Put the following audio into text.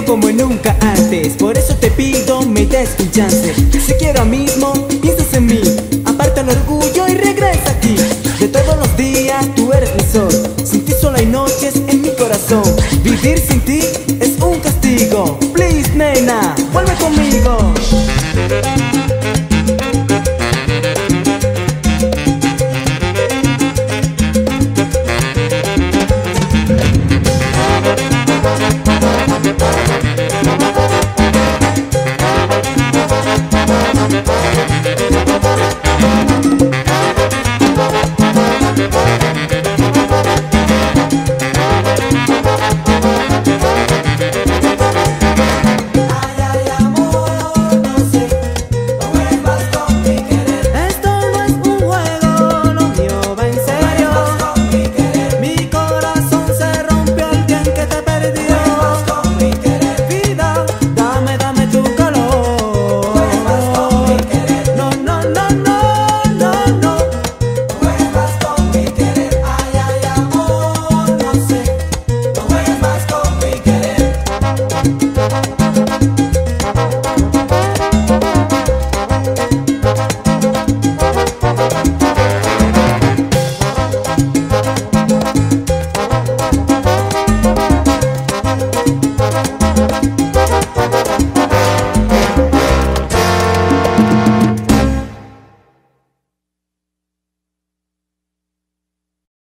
como nunca antes. Por eso te pido me des un chance. Si quiero mismo, piensas en mí. Aparta el orgullo y regresa aquí. De todos los días tú eres mi sol. Sin ti solo hay noches en mi corazón. Vivir sin ti